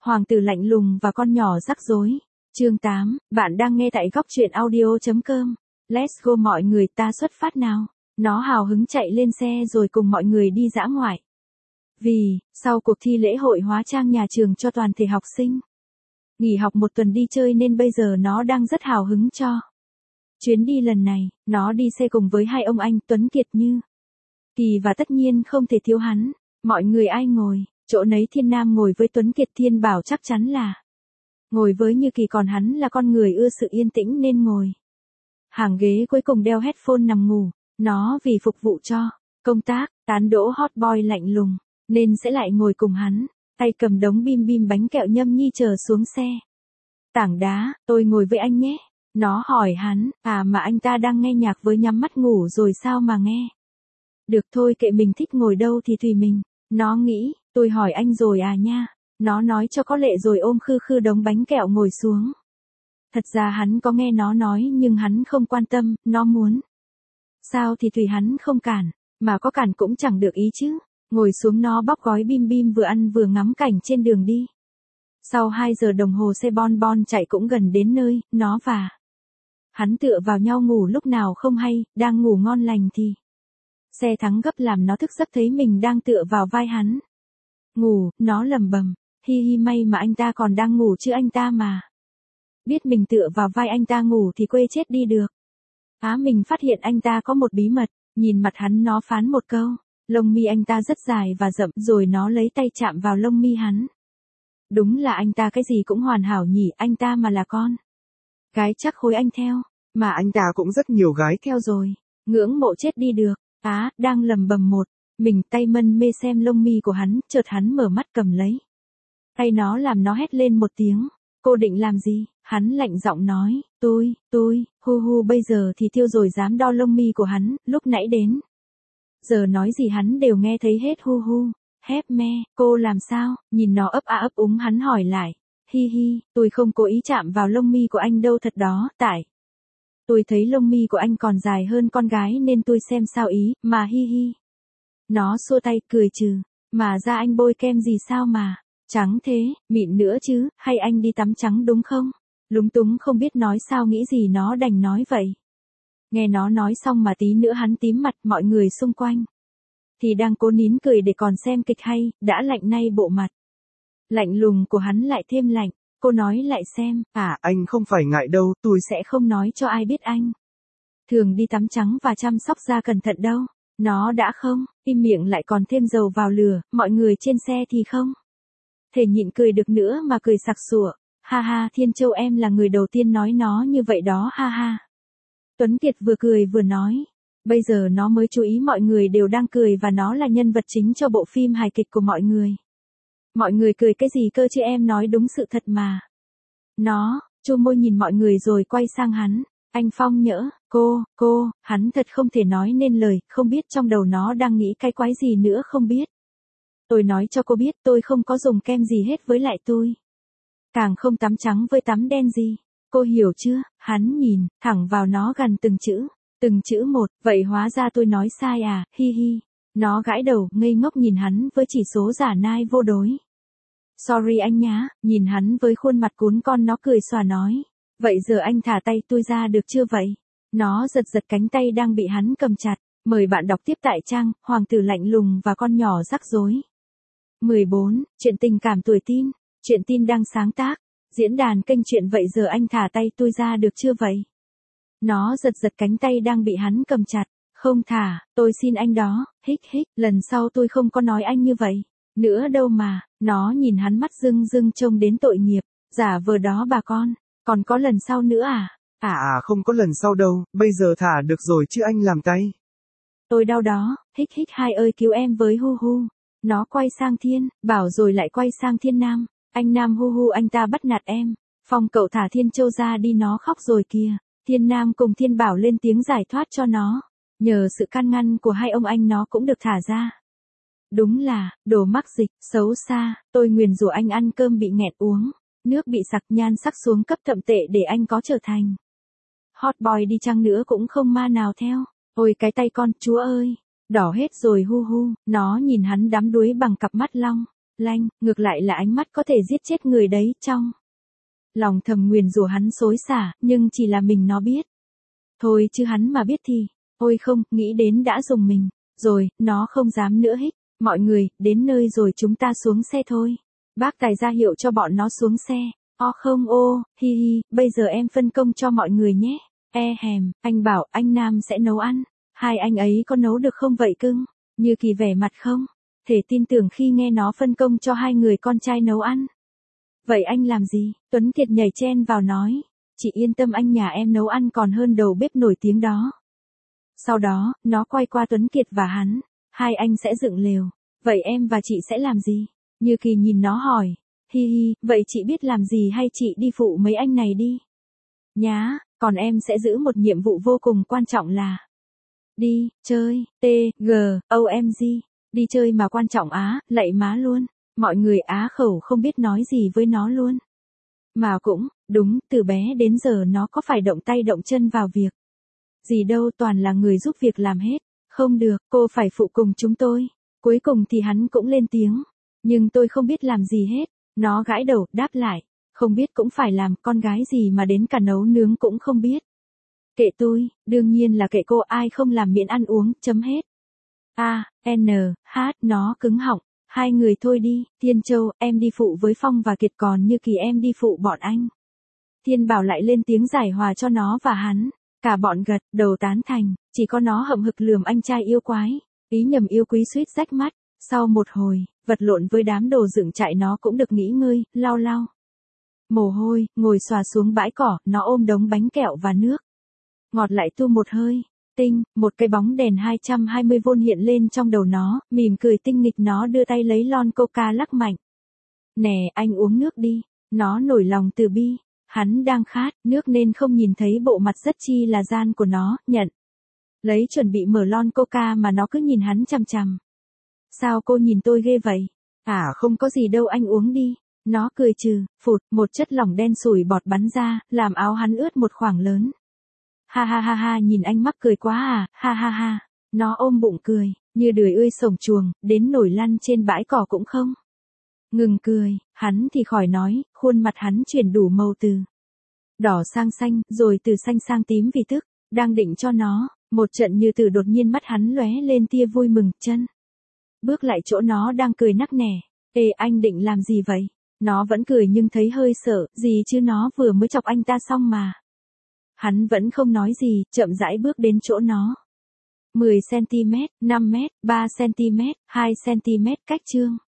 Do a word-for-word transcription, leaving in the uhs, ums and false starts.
Hoàng tử lạnh lùng và con nhỏ rắc rối. Chương tám, bạn đang nghe tại góc truyện audio chấm com. Let's go mọi người, ta xuất phát nào. Nó hào hứng chạy lên xe rồi cùng mọi người đi dã ngoại. Vì, sau cuộc thi lễ hội hóa trang nhà trường cho toàn thể học sinh, nghỉ học một tuần đi chơi nên bây giờ nó đang rất hào hứng cho chuyến đi lần này. Nó đi xe cùng với hai ông anh Tuấn Kiệt Như Kỳ và tất nhiên không thể thiếu hắn. Mọi người ai ngồi, chỗ nấy. Thiên Nam ngồi với Tuấn Kiệt, Thiên bảo chắc chắn là ngồi với Như Kỳ, còn hắn là con người ưa sự yên tĩnh nên ngồi hàng ghế cuối cùng đeo headphone nằm ngủ. Nó vì phục vụ cho công tác, tán đỗ hot boy lạnh lùng, nên sẽ lại ngồi cùng hắn, tay cầm đống bim bim bánh kẹo nhâm nhi chờ xuống xe. Tảng đá, tôi ngồi với anh nhé. Nó hỏi hắn, à mà anh ta đang nghe nhạc với nhắm mắt ngủ rồi sao mà nghe. Được thôi, kệ mình thích ngồi đâu thì tùy mình. Nó nghĩ, tôi hỏi anh rồi à nha. Nó nói cho có lệ rồi ôm khư khư đống bánh kẹo ngồi xuống. Thật ra hắn có nghe nó nói nhưng hắn không quan tâm, nó muốn sao thì tùy hắn, không cản, mà có cản cũng chẳng được ý chứ. Ngồi xuống nó bóc gói bim bim vừa ăn vừa ngắm cảnh trên đường đi. Sau hai giờ đồng hồ xe bon bon chạy cũng gần đến nơi, nó và hắn tựa vào nhau ngủ lúc nào không hay. Đang ngủ ngon lành thì xe thắng gấp làm nó thức giấc thấy mình đang tựa vào vai hắn ngủ. Nó lầm bầm, hi hi, may mà anh ta còn đang ngủ chứ anh ta mà biết mình tựa vào vai anh ta ngủ thì quê chết đi được. Á, mình phát hiện anh ta có một bí mật. Nhìn mặt hắn nó phán một câu. Lông mi anh ta rất dài và rậm, rồi nó lấy tay chạm vào lông mi hắn. Đúng là anh ta cái gì cũng hoàn hảo nhỉ, anh ta mà là con gái chắc khối anh theo, mà anh ta cũng rất nhiều gái theo rồi. Ngưỡng mộ chết đi được. Á, đang lầm bầm một mình tay mân mê xem lông mi của hắn, chợt hắn mở mắt cầm lấy tay nó làm nó hét lên một tiếng. Cô định làm gì? Hắn lạnh giọng nói, tôi, tôi, hu hu, bây giờ thì tiêu rồi dám đo lông mi của hắn, lúc nãy đến giờ nói gì hắn đều nghe thấy hết. Hu hu, hép me, cô làm sao? Nhìn nó ấp a ấp úng, hắn hỏi lại, hi hi, tôi không cố ý chạm vào lông mi của anh đâu thật đó, tại tôi thấy lông mi của anh còn dài hơn con gái nên tôi xem sao ý, mà hi hi. Nó xua tay cười trừ, mà da anh bôi kem gì sao mà trắng thế, mịn nữa chứ, hay anh đi tắm trắng đúng không? Lúng túng không biết nói sao nghĩ gì nó đành nói vậy. Nghe nó nói xong mà tí nữa hắn tím mặt. Mọi người xung quanh thì đang cố nín cười để còn xem kịch hay. Đã lạnh nay bộ mặt lạnh lùng của hắn lại thêm lạnh. Cô nói lại xem, à anh không phải ngại đâu, tôi sẽ không nói cho ai biết anh thường đi tắm trắng và chăm sóc da cẩn thận đâu. Nó đã không im miệng lại còn thêm dầu vào lửa. Mọi người trên xe thì không thể nhịn cười được nữa mà cười sặc sụa. Ha ha, Thiên Châu em là người đầu tiên nói nó như vậy đó, ha ha. Tuấn Kiệt vừa cười vừa nói. Bây giờ nó mới chú ý mọi người đều đang cười và nó là nhân vật chính cho bộ phim hài kịch của mọi người. Mọi người cười cái gì cơ chứ, em nói đúng sự thật mà. Nó chu môi nhìn mọi người rồi quay sang hắn. Anh Phong nhỡ, cô, cô, hắn thật không thể nói nên lời, không biết trong đầu nó đang nghĩ cái quái gì nữa không biết. Tôi nói cho cô biết tôi không có dùng kem gì hết, với lại tôi càng không tắm trắng với tắm đen gì. Cô hiểu chưa? Hắn nhìn thẳng vào nó gần từng chữ, từng chữ một. Vậy hóa ra tôi nói sai à, hi hi. Nó gãi đầu, ngây ngốc nhìn hắn với chỉ số giả nai vô đối. Sorry anh nhá. Nhìn hắn với khuôn mặt cún con, nó cười xòa nói. Vậy giờ anh thả tay tôi ra được chưa vậy? Nó giật giật cánh tay đang bị hắn cầm chặt. Mời bạn đọc tiếp tại trang Hoàng tử lạnh lùng và con nhỏ rắc rối. mười bốn. Chuyện tình cảm tuổi teen. Chuyện teen đang sáng tác. Diễn đàn kênh chuyện Vậy giờ anh thả tay tôi ra được chưa vậy? Nó giật giật cánh tay đang bị hắn cầm chặt. Không thả, tôi xin anh đó, hích hích, lần sau tôi không có nói anh như vậy nữa đâu mà. Nó nhìn hắn mắt rưng rưng trông đến tội nghiệp. Giả vờ đó bà con, còn có lần sau nữa à? À À không có lần sau đâu, bây giờ thả được rồi chứ anh làm tay tôi đau đó, hích hích, hai ơi cứu em với, hu hu. Nó quay sang Thiên Bảo rồi lại quay sang Thiên Nam. Anh Nam, hu hu, anh ta bắt nạt em. Phong cậu thả Thiên Châu ra đi, nó khóc rồi kìa. Thiên Nam cùng Thiên Bảo lên tiếng giải thoát cho nó. Nhờ sự can ngăn của hai ông anh nó cũng được thả ra. Đúng là đồ mắc dịch, xấu xa. Tôi nguyền rủa anh ăn cơm bị nghẹt, uống nước bị sặc, nhan sắc xuống cấp thậm tệ để anh có trở thành hot boy đi chăng nữa cũng không ma nào theo. Ôi cái tay con, chúa ơi, đỏ hết rồi, hu hu. Nó nhìn hắn đắm đuối bằng cặp mắt long lanh, ngược lại là ánh mắt có thể giết chết người đấy, trong lòng thầm nguyền rủa hắn xối xả, nhưng chỉ là mình nó biết. Thôi chứ hắn mà biết thì, ôi không, nghĩ đến đã dùng mình, rồi, nó không dám nữa hích. Mọi người, đến nơi rồi chúng ta xuống xe thôi. Bác tài ra hiệu cho bọn nó xuống xe. O không ô, hi hi, bây giờ em phân công cho mọi người nhé. E hèm, anh bảo anh Nam sẽ nấu ăn. Hai anh ấy có nấu được không vậy cưng? Như Kỳ vẻ mặt không thể tin tưởng khi nghe nó phân công cho hai người con trai nấu ăn. Vậy anh làm gì? Tuấn Kiệt nhảy chen vào nói. Chị yên tâm, anh nhà em nấu ăn còn hơn đầu bếp nổi tiếng đó. Sau đó, nó quay qua Tuấn Kiệt và hắn. Hai anh sẽ dựng lều. Vậy em và chị sẽ làm gì? Như Kỳ nhìn nó hỏi. Hi hi, vậy chị biết làm gì hay chị đi phụ mấy anh này đi? Nhá, còn em sẽ giữ một nhiệm vụ vô cùng quan trọng là đi, chơi, T, G, O M G. Đi chơi mà quan trọng á, lạy má luôn. Mọi người á khẩu không biết nói gì với nó luôn. Mà cũng, đúng, từ bé đến giờ nó có phải động tay động chân vào việc gì đâu, toàn là người giúp việc làm hết. Không được, cô phải phụ cùng chúng tôi. Cuối cùng thì hắn cũng lên tiếng. Nhưng tôi không biết làm gì hết. Nó gãi đầu, đáp lại. Không biết cũng phải làm, con gái gì mà đến cả nấu nướng cũng không biết. Kệ tôi, đương nhiên là kệ cô, ai không làm miễn ăn uống, chấm hết. A, N, H, nó cứng họng. Hai người thôi đi, Thiên Châu, em đi phụ với Phong và Kiệt, còn Như Kỳ em đi phụ bọn anh. Thiên Bảo lại lên tiếng giải hòa cho nó và hắn. Cả bọn gật đầu tán thành, chỉ có nó hậm hực lườm anh trai yêu quái. Ý nhầm yêu quý suýt rách mắt. Sau một hồi, vật lộn với đám đồ dựng trại, nó cũng được nghỉ ngơi, lau lau mồ hôi, ngồi xòa xuống bãi cỏ, nó ôm đống bánh kẹo và nước ngọt lại tu một hơi. Tinh, một cái bóng đèn hai trăm hai mươi vôn hiện lên trong đầu nó, mỉm cười tinh nghịch, nó đưa tay lấy lon coca lắc mạnh. Nè, anh uống nước đi. Nó nổi lòng từ bi. Hắn đang khát, nước nên không nhìn thấy bộ mặt rất chi là gian của nó, nhận. Lấy chuẩn bị mở lon coca mà nó cứ nhìn hắn chằm chằm. Sao cô nhìn tôi ghê vậy? À không có gì đâu, anh uống đi. Nó cười trừ, phụt, một chất lỏng đen sủi bọt bắn ra, làm áo hắn ướt một khoảng lớn. Ha ha ha ha, nhìn anh mắc cười quá à, ha ha ha. Nó ôm bụng cười, như đười ươi sổng chuồng, đến nổi lăn trên bãi cỏ cũng không ngừng cười. Hắn thì khỏi nói, khuôn mặt hắn chuyển đủ màu từ đỏ sang xanh, rồi từ xanh sang tím vì tức. Đang định cho nó một trận như từ, đột nhiên mắt hắn lóe lên tia vui mừng, chân bước lại chỗ nó đang cười nắc nẻ. Ê, anh định làm gì vậy? Nó vẫn cười nhưng thấy hơi sợ, gì chứ nó vừa mới chọc anh ta xong mà. Hắn vẫn không nói gì, chậm rãi bước đến chỗ nó. mười xăng ti mét, năm mét, ba xăng ti mét, hai xăng ti mét cách chương.